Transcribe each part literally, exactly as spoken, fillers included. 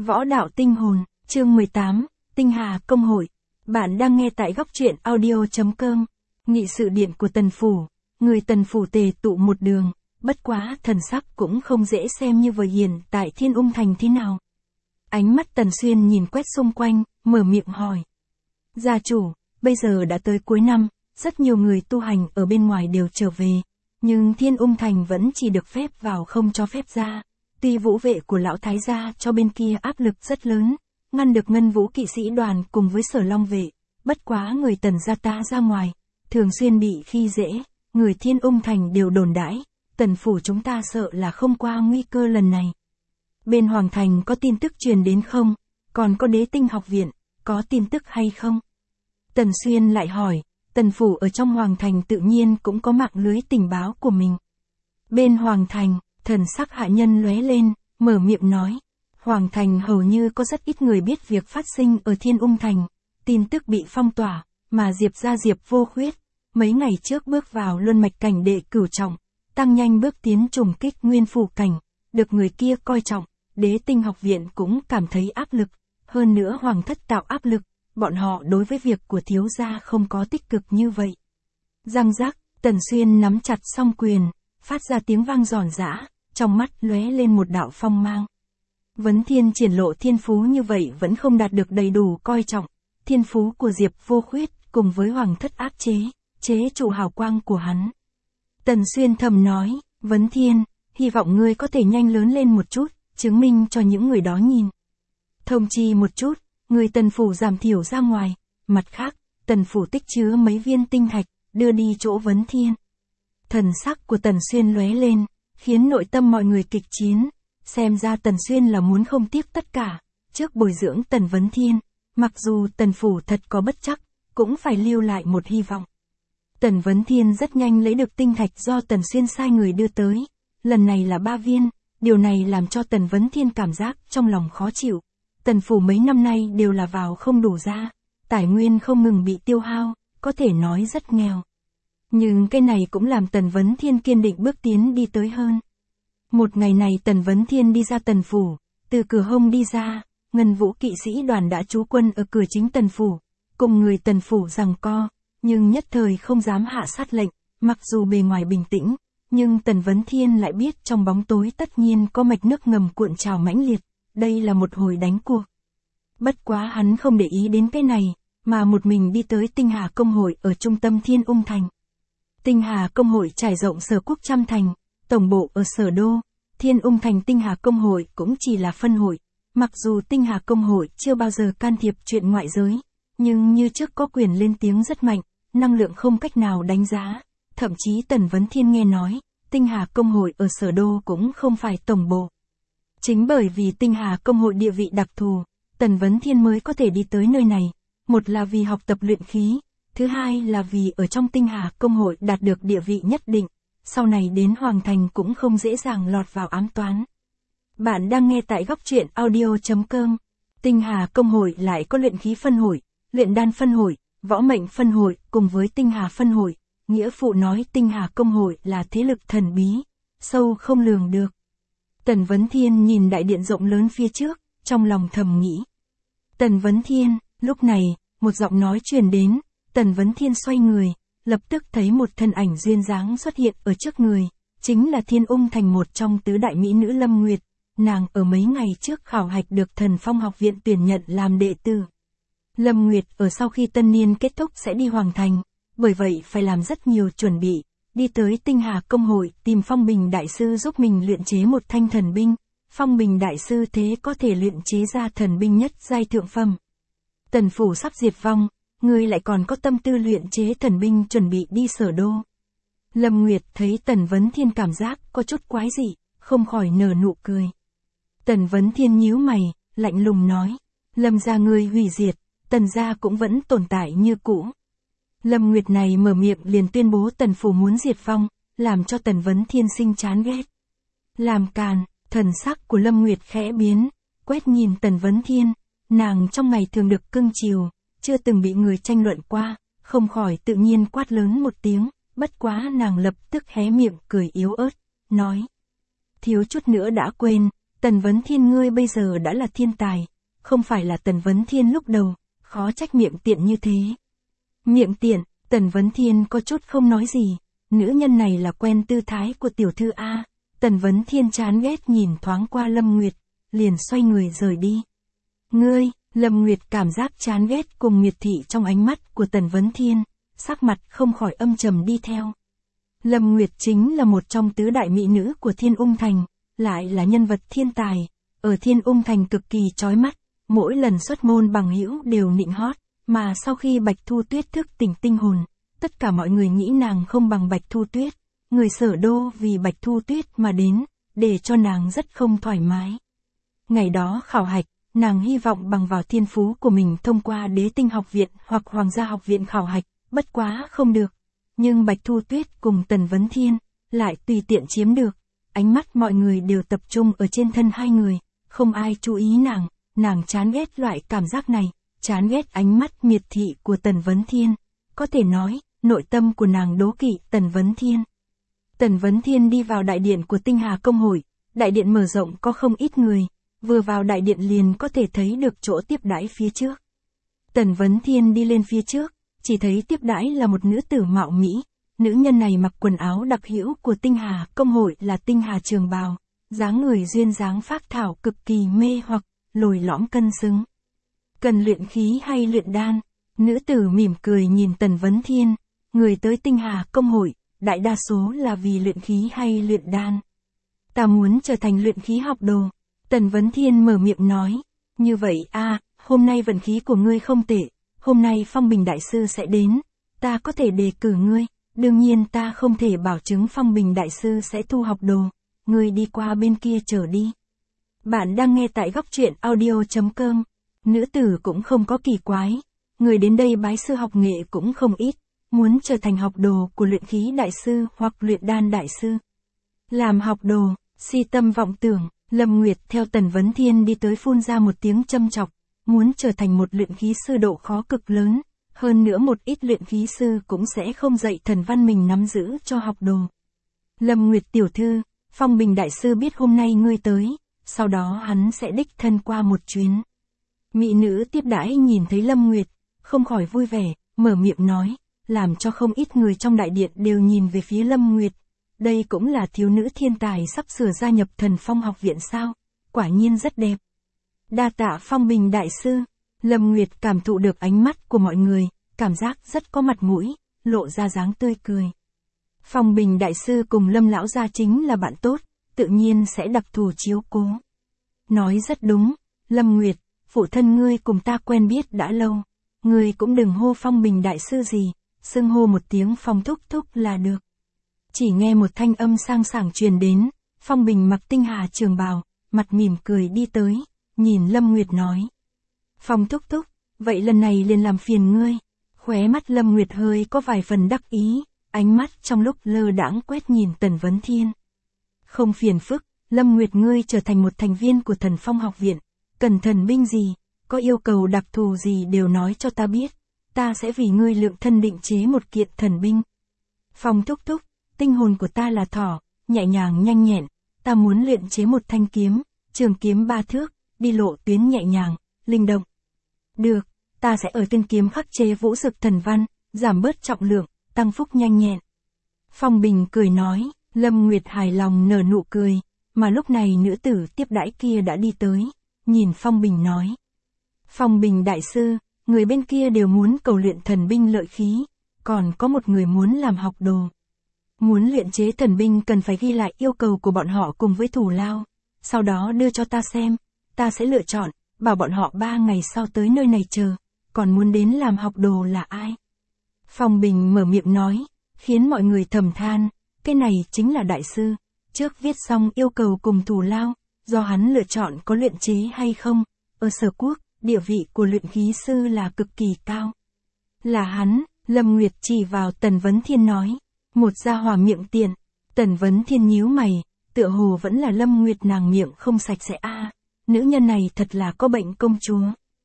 Võ đạo tinh hồn, chương mười tám, Tinh Hà Công hội. Bạn đang nghe tại góc truyện audio.com. Nghị sự điện của Tần Phủ, người Tần Phủ tề tụ một đường, bất quá thần sắc cũng không dễ xem như vừa hiện tại Thiên Ung Thành thế nào. Ánh mắt Tần Xuyên nhìn quét xung quanh, mở miệng hỏi. Gia chủ, bây giờ đã tới cuối năm, rất nhiều người tu hành ở bên ngoài đều trở về, nhưng Thiên Ung Thành vẫn chỉ được phép vào không cho phép ra. Tuy vũ vệ của lão thái gia cho bên kia áp lực rất lớn, ngăn được Ngân Vũ kỵ sĩ đoàn cùng với Sở Long vệ, bất quá người Tần gia ta ra ngoài, thường xuyên bị khi dễ, người Thiên Ung Thành đều đồn đãi, Tần Phủ chúng ta sợ là không qua nguy cơ lần này. Bên Hoàng Thành có tin tức truyền đến không? Còn có Đế Tinh học viện, có tin tức hay không? Tần Xuyên lại hỏi, Tần Phủ ở trong Hoàng Thành tự nhiên cũng có mạng lưới tình báo của mình. Bên Hoàng Thành, thần sắc hạ nhân lóe lên, mở miệng nói. Hoàng Thành hầu như có rất ít người biết việc phát sinh ở Thiên Ung Thành, tin tức bị phong tỏa, mà Diệp gia Diệp Vô Khuyết, mấy ngày trước bước vào luân mạch cảnh đệ cửu trọng, tăng nhanh bước tiến trùng kích nguyên phủ cảnh, được người kia coi trọng, Đế Tinh học viện cũng cảm thấy áp lực, hơn nữa Hoàng thất tạo áp lực, bọn họ đối với việc của thiếu gia không có tích cực như vậy. Răng rắc, Tần Xuyên nắm chặt song quyền, phát ra tiếng vang giòn giã, trong mắt lóe lên một đạo phong mang. Vấn Thiên triển lộ thiên phú như vậy vẫn không đạt được đầy đủ coi trọng, thiên phú của Diệp Vô Khuyết cùng với Hoàng thất áp chế, chế trụ hào quang của hắn. Tần Xuyên thầm nói, Vấn Thiên, hy vọng ngươi có thể nhanh lớn lên một chút, chứng minh cho những người đó nhìn. Thông chi một chút, người Tần Phủ giảm thiểu ra ngoài, mặt khác, Tần Phủ tích chứa mấy viên tinh thạch, đưa đi chỗ Vấn Thiên. Thần sắc của Tần Xuyên lóe lên, khiến nội tâm mọi người kịch chiến, xem ra Tần Xuyên là muốn không tiếc tất cả, trước bồi dưỡng Tần Vấn Thiên, mặc dù Tần Phủ thật có bất chắc, cũng phải lưu lại một hy vọng. Tần Vấn Thiên rất nhanh lấy được tinh thạch do Tần Xuyên sai người đưa tới, lần này là ba viên, điều này làm cho Tần Vấn Thiên cảm giác trong lòng khó chịu. Tần Phủ mấy năm nay đều là vào không đủ ra, tài nguyên không ngừng bị tiêu hao, có thể nói rất nghèo. Nhưng cái này cũng làm Tần Vấn Thiên kiên định bước tiến đi tới hơn. Một ngày này Tần Vấn Thiên đi ra Tần Phủ, từ cửa hông đi ra, Ngân Vũ kỵ sĩ đoàn đã trú quân ở cửa chính Tần Phủ, cùng người Tần Phủ giằng co, nhưng nhất thời không dám hạ sát lệnh, mặc dù bề ngoài bình tĩnh, nhưng Tần Vấn Thiên lại biết trong bóng tối tất nhiên có mạch nước ngầm cuộn trào mãnh liệt, đây là một hồi đánh cuộc. Bất quá hắn không để ý đến cái này, mà một mình đi tới Tinh Hà Công hội ở trung tâm Thiên Ung Thành. Tinh Hà Công hội trải rộng Sở Quốc trăm thành, tổng bộ ở Sở Đô, Thiên Ung Thành Tinh Hà Công hội cũng chỉ là phân hội, mặc dù Tinh Hà Công hội chưa bao giờ can thiệp chuyện ngoại giới, nhưng như trước có quyền lên tiếng rất mạnh, năng lượng không cách nào đánh giá, thậm chí Tần Vấn Thiên nghe nói, Tinh Hà Công hội ở Sở Đô cũng không phải tổng bộ. Chính bởi vì Tinh Hà Công hội địa vị đặc thù, Tần Vấn Thiên mới có thể đi tới nơi này, một là vì học tập luyện khí, thứ hai là vì ở trong Tinh Hà Công hội đạt được địa vị nhất định, sau này đến Hoàng Thành cũng không dễ dàng lọt vào ám toán. Bạn đang nghe tại góc truyện audio.com. Tinh Hà Công hội lại có luyện khí phân hội, luyện đan phân hội, võ mệnh phân hội cùng với Tinh Hà phân hội, nghĩa phụ nói Tinh Hà Công hội là thế lực thần bí, sâu không lường được. Tần Vấn Thiên nhìn đại điện rộng lớn phía trước, trong lòng thầm nghĩ. Tần Vấn Thiên, lúc này, một giọng nói truyền đến, Tần Vấn Thiên xoay người, lập tức thấy một thân ảnh duyên dáng xuất hiện ở trước người, chính là Thiên Ung Thành một trong tứ đại mỹ nữ Lâm Nguyệt, nàng ở mấy ngày trước khảo hạch được Thần Phong học viện tuyển nhận làm đệ tử. Lâm Nguyệt ở sau khi tân niên kết thúc sẽ đi Hoàng Thành, bởi vậy phải làm rất nhiều chuẩn bị, đi tới Tinh Hà Công hội tìm Phong Bình Đại Sư giúp mình luyện chế một thanh thần binh, Phong Bình Đại Sư thế có thể luyện chế ra thần binh nhất giai thượng phẩm. Tần Phủ sắp diệt vong, ngươi lại còn có tâm tư luyện chế thần binh chuẩn bị đi Sở Đô. Lâm Nguyệt thấy Tần Vấn Thiên cảm giác có chút quái dị, không khỏi nở nụ cười. Tần Vấn Thiên nhíu mày, lạnh lùng nói, Lâm gia ngươi hủy diệt, Tần gia cũng vẫn tồn tại như cũ. Lâm Nguyệt này mở miệng liền tuyên bố Tần Phủ muốn diệt vong, làm cho Tần Vấn Thiên sinh chán ghét. Làm càn, thần sắc của Lâm Nguyệt khẽ biến, quét nhìn Tần Vấn Thiên, nàng trong ngày thường được cưng chiều, chưa từng bị người tranh luận qua, không khỏi tự nhiên quát lớn một tiếng, bất quá nàng lập tức hé miệng cười yếu ớt, nói. Thiếu chút nữa đã quên, Tần Vấn Thiên ngươi bây giờ đã là thiên tài, không phải là Tần Vấn Thiên lúc đầu, khó trách miệng tiện như thế. Miệng tiện, Tần Vấn Thiên có chút không nói gì, nữ nhân này là quen tư thái của tiểu thư A. Tần Vấn Thiên chán ghét nhìn thoáng qua Lâm Nguyệt, liền xoay người rời đi. Ngươi, Lâm Nguyệt cảm giác chán ghét cùng miệt thị trong ánh mắt của Tần Vấn Thiên, sắc mặt không khỏi âm trầm đi theo. Lâm Nguyệt chính là một trong tứ đại mỹ nữ của Thiên Ung Thành, lại là nhân vật thiên tài, ở Thiên Ung Thành cực kỳ chói mắt, mỗi lần xuất môn bằng hữu đều nịnh hót, mà sau khi Bạch Thu Tuyết thức tỉnh tinh hồn, tất cả mọi người nghĩ nàng không bằng Bạch Thu Tuyết, người Sở Đô vì Bạch Thu Tuyết mà đến, để cho nàng rất không thoải mái. Ngày đó khảo hạch, nàng hy vọng bằng vào thiên phú của mình thông qua Đế Tinh học viện hoặc Hoàng gia học viện khảo hạch, bất quá không được. Nhưng Bạch Thu Tuyết cùng Tần Vấn Thiên lại tùy tiện chiếm được. Ánh mắt mọi người đều tập trung ở trên thân hai người, không ai chú ý nàng, nàng chán ghét loại cảm giác này, chán ghét ánh mắt miệt thị của Tần Vấn Thiên. Có thể nói, nội tâm của nàng đố kỵ Tần Vấn Thiên. Tần Vấn Thiên đi vào đại điện của Tinh Hà Công hội, đại điện mở rộng có không ít người, vừa vào đại điện liền có thể thấy được chỗ tiếp đãi phía trước. Tần Vấn Thiên đi lên phía trước, chỉ thấy tiếp đãi là một nữ tử mạo mỹ, nữ nhân này mặc quần áo đặc hữu của Tinh Hà Công hội là Tinh Hà trường bào, dáng người duyên dáng phác thảo cực kỳ mê hoặc, lồi lõm cân xứng. Cần luyện khí hay luyện đan? Nữ tử mỉm cười nhìn Tần Vấn Thiên, người tới Tinh Hà Công hội, đại đa số là vì luyện khí hay luyện đan. Ta muốn trở thành luyện khí học đồ. Tần Vấn Thiên mở miệng nói, như vậy a, hôm nay vận khí của ngươi không tệ, hôm nay Phong Bình Đại Sư sẽ đến, ta có thể đề cử ngươi, đương nhiên ta không thể bảo chứng Phong Bình Đại Sư sẽ thu học đồ, ngươi đi qua bên kia chờ đi. Bạn đang nghe tại góc truyện audio chấm com, nữ tử cũng không có kỳ quái, người đến đây bái sư học nghệ cũng không ít, muốn trở thành học đồ của luyện khí đại sư hoặc luyện đan đại sư. Làm học đồ, si tâm vọng tưởng. Lâm Nguyệt theo Tần Vấn Thiên đi tới phun ra một tiếng châm chọc, muốn trở thành một luyện khí sư độ khó cực lớn, hơn nữa một ít luyện khí sư cũng sẽ không dạy thần văn mình nắm giữ cho học đồ. Lâm Nguyệt tiểu thư, Phong Bình Đại Sư biết hôm nay ngươi tới, sau đó hắn sẽ đích thân qua một chuyến. Mỹ nữ tiếp đãi nhìn thấy Lâm Nguyệt, không khỏi vui vẻ, mở miệng nói, làm cho không ít người trong đại điện đều nhìn về phía Lâm Nguyệt. Đây cũng là thiếu nữ thiên tài sắp sửa gia nhập Thần Phong học viện sao, quả nhiên rất đẹp. Đa tạ Phong Bình Đại Sư, Lâm Nguyệt cảm thụ được ánh mắt của mọi người, cảm giác rất có mặt mũi, lộ ra dáng tươi cười. Phong Bình Đại Sư cùng Lâm Lão gia chính là bạn tốt, tự nhiên sẽ đặc thù chiếu cố. Nói rất đúng, Lâm Nguyệt, phụ thân ngươi cùng ta quen biết đã lâu, ngươi cũng đừng hô Phong Bình Đại Sư gì, xưng hô một tiếng Phong Thúc Thúc là được. Chỉ nghe một thanh âm sang sảng truyền đến, Phong Bình mặc Tinh Hà trường bào, mặt mỉm cười đi tới, nhìn Lâm Nguyệt nói. Phong Thúc Thúc, vậy lần này liền làm phiền ngươi. Khóe mắt Lâm Nguyệt hơi có vài phần đắc ý, ánh mắt trong lúc lơ đãng quét nhìn Tần Vấn Thiên. Không phiền phức, Lâm Nguyệt ngươi trở thành một thành viên của Thần Phong học viện, cần thần binh gì, có yêu cầu đặc thù gì đều nói cho ta biết, ta sẽ vì ngươi lượng thân định chế một kiện thần binh. Phong Thúc Thúc, tinh hồn của ta là thỏ, nhẹ nhàng nhanh nhẹn, ta muốn luyện chế một thanh kiếm, trường kiếm ba thước, đi lộ tuyến nhẹ nhàng, linh động. Được, ta sẽ ở tiên kiếm khắc chế vũ dực thần văn, giảm bớt trọng lượng, tăng phúc nhanh nhẹn. Phong Bình cười nói, Lâm Nguyệt hài lòng nở nụ cười, mà lúc này nữ tử tiếp đãi kia đã đi tới, nhìn Phong Bình nói. Phong Bình Đại Sư, người bên kia đều muốn cầu luyện thần binh lợi khí, còn có một người muốn làm học đồ. Muốn luyện chế thần binh cần phải ghi lại yêu cầu của bọn họ cùng với thủ lao, sau đó đưa cho ta xem, ta sẽ lựa chọn, bảo bọn họ ba ngày sau tới nơi này chờ, còn muốn đến làm học đồ là ai? Phong Bình mở miệng nói, khiến mọi người thầm than, cái này chính là đại sư, trước viết xong yêu cầu cùng thủ lao, do hắn lựa chọn có luyện chế hay không, ở Sở Quốc, địa vị của luyện khí sư là cực kỳ cao. Là hắn, Lâm Nguyệt chỉ vào Tần Vấn Thiên nói. Một gia hỏa miệng tiện, Tần Vấn Thiên nhíu mày, tựa hồ vẫn là Lâm Nguyệt nàng miệng không sạch sẽ a, à, nữ nhân này thật là có bệnh công chúa.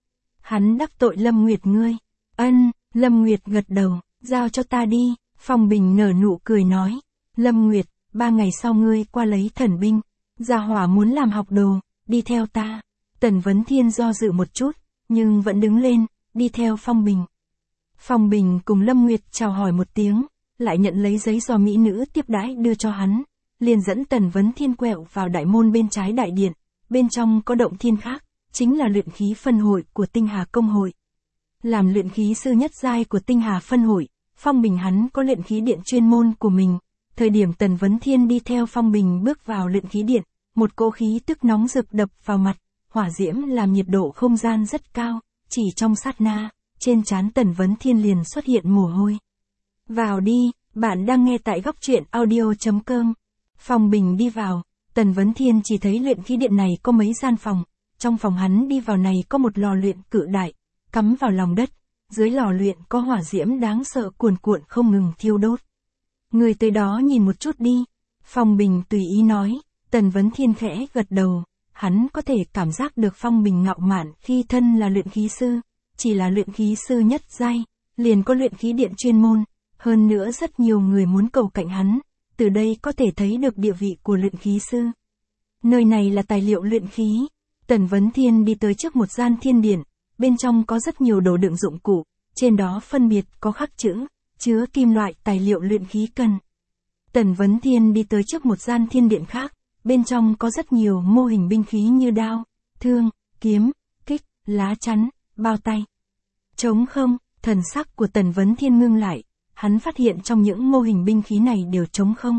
Hắn đắc tội Lâm Nguyệt ngươi. Ân, Lâm Nguyệt gật đầu, giao cho ta đi, Phong Bình nở nụ cười nói. Lâm Nguyệt, ba ngày sau ngươi qua lấy thần binh. Gia hỏa muốn làm học đồ, đi theo ta. Tần Vấn Thiên do dự một chút, nhưng vẫn đứng lên, đi theo Phong Bình. Phong Bình cùng Lâm Nguyệt chào hỏi một tiếng, lại nhận lấy giấy do mỹ nữ tiếp đãi đưa cho hắn, liền dẫn Tần Vấn Thiên quẹo vào đại môn bên trái đại điện, bên trong có động thiên khác, chính là luyện khí phân hội của Tinh Hà Công hội. Làm luyện khí sư nhất giai của Tinh Hà phân hội, Phong Bình hắn có luyện khí điện chuyên môn của mình. Thời điểm Tần Vấn Thiên đi theo Phong Bình bước vào luyện khí điện, một cỗ khí tức nóng rực đập vào mặt, hỏa diễm làm nhiệt độ không gian rất cao, chỉ trong sát na, trên trán Tần Vấn Thiên liền xuất hiện mồ hôi. Vào đi, bạn đang nghe tại góc truyện audio chấm com. Phong Bình đi vào, Tần Vấn Thiên chỉ thấy luyện khí điện này có mấy gian phòng, trong phòng hắn đi vào này có một lò luyện cự đại, cắm vào lòng đất, dưới lò luyện có hỏa diễm đáng sợ cuồn cuộn không ngừng thiêu đốt. Người tới đó nhìn một chút đi, Phong Bình tùy ý nói. Tần Vấn Thiên khẽ gật đầu, hắn có thể cảm giác được Phong Bình ngạo mạn khi thân là luyện khí sư, chỉ là luyện khí sư nhất giai, liền có luyện khí điện chuyên môn, hơn nữa rất nhiều người muốn cầu cạnh hắn, từ đây có thể thấy được địa vị của luyện khí sư. Nơi này là tài liệu luyện khí. Tần Vấn Thiên đi tới trước một gian thiên điện, bên trong có rất nhiều đồ đựng dụng cụ, trên đó phân biệt có khắc chữ, chứa kim loại tài liệu luyện khí cần. Tần Vấn Thiên đi tới trước một gian thiên điện khác, bên trong có rất nhiều mô hình binh khí như đao, thương, kiếm, kích, lá chắn, bao tay. Trống không, thần sắc của Tần Vấn Thiên ngưng lại, hắn phát hiện trong những mô hình binh khí này đều trống không.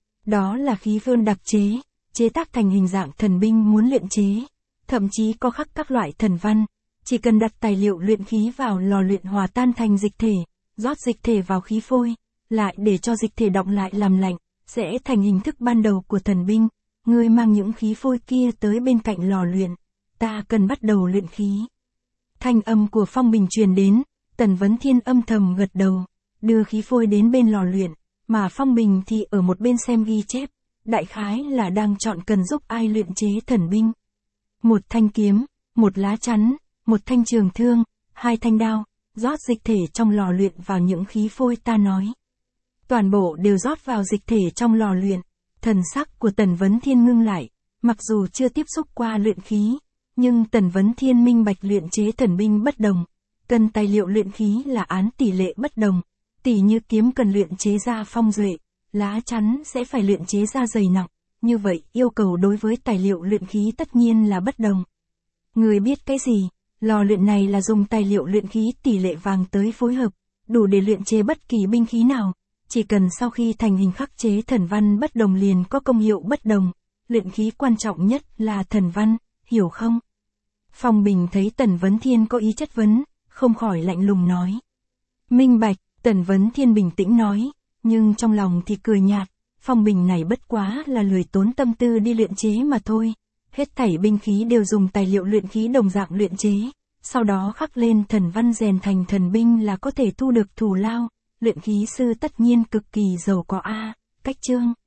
Đó là khí vươn đặc chế, chế tác thành hình dạng thần binh muốn luyện chế, thậm chí có khắc các loại thần văn, chỉ cần đặt tài liệu luyện khí vào lò luyện hòa tan thành dịch thể, rót dịch thể vào khí phôi, lại để cho dịch thể đọng lại làm lạnh, sẽ thành hình thức ban đầu của thần binh. Ngươi mang những khí phôi kia tới bên cạnh lò luyện, ta cần bắt đầu luyện khí. Thanh âm của Phong Bình truyền đến, Tần Vấn Thiên âm thầm gật đầu, đưa khí phôi đến bên lò luyện, mà Phong Bình thì ở một bên xem ghi chép, đại khái là đang chọn cần giúp ai luyện chế thần binh. Một thanh kiếm, một lá chắn, một thanh trường thương, hai thanh đao, rót dịch thể trong lò luyện vào những khí phôi ta nói. Toàn bộ đều rót vào dịch thể trong lò luyện. Thần sắc của Tần Vấn Thiên ngưng lại, mặc dù chưa tiếp xúc qua luyện khí, nhưng Tần Vấn Thiên minh bạch luyện chế thần binh bất đồng, cần tài liệu luyện khí là án tỷ lệ bất đồng, tỉ như kiếm cần luyện chế ra phong duệ, lá chắn sẽ phải luyện chế ra dày nặng, như vậy yêu cầu đối với tài liệu luyện khí tất nhiên là bất đồng. Người biết cái gì, lò luyện này là dùng tài liệu luyện khí tỷ lệ vàng tới phối hợp, đủ để luyện chế bất kỳ binh khí nào. Chỉ cần sau khi thành hình khắc chế thần văn bất đồng liền có công hiệu bất đồng, luyện khí quan trọng nhất là thần văn, hiểu không? Phong Bình thấy Tần Vấn Thiên có ý chất vấn, không khỏi lạnh lùng nói. Minh bạch, Tần Vấn Thiên bình tĩnh nói, nhưng trong lòng thì cười nhạt, Phong Bình này bất quá là lười tốn tâm tư đi luyện chế mà thôi. Hết thảy binh khí đều dùng tài liệu luyện khí đồng dạng luyện chế, sau đó khắc lên thần văn rèn thành thần binh là có thể thu được thù lao. Luyện khí sư tất nhiên cực kỳ giàu có a. Cách chương